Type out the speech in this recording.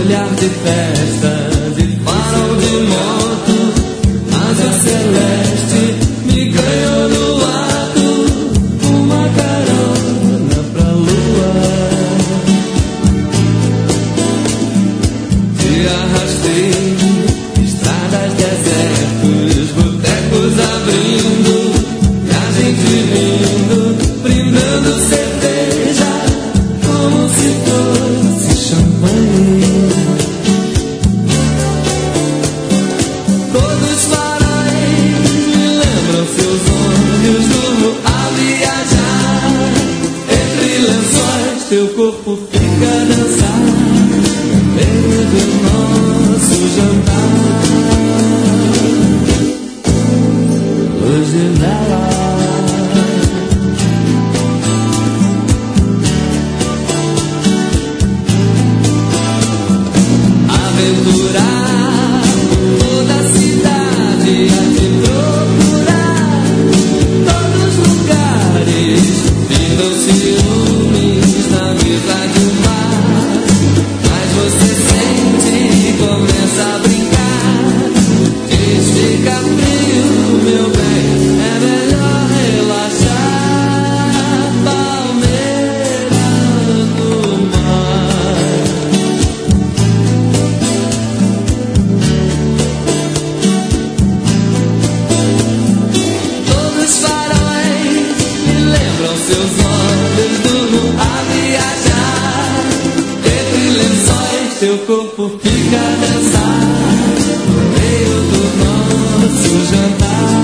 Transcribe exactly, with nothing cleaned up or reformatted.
olhar de festas e farol de moto, azul celeste me ganhou no ato, uma carona pra lua. Te arrastei, estradas, desertos, botecos abrindo, e a gente rindo, brindando cerveja, como se fosse champanhe. Todos os faróis me lembram seus olhos, durmo a viajar entre lençóis, teu corpo fica a dançar no meio do nosso jantar. Luz de vela, aventurar toda a cidade, a te procurar todos os lugares, ficam ciúmes na mesa de um bar, mas você sente e começa a brincar, diz fica frio, meu bem, é melhor relaxar, palmeira no mar. Todos os faróis me lembram seus olhos, durmo a viajar entre lençóis, teu corpo fica a dançar no meio do nosso jantar.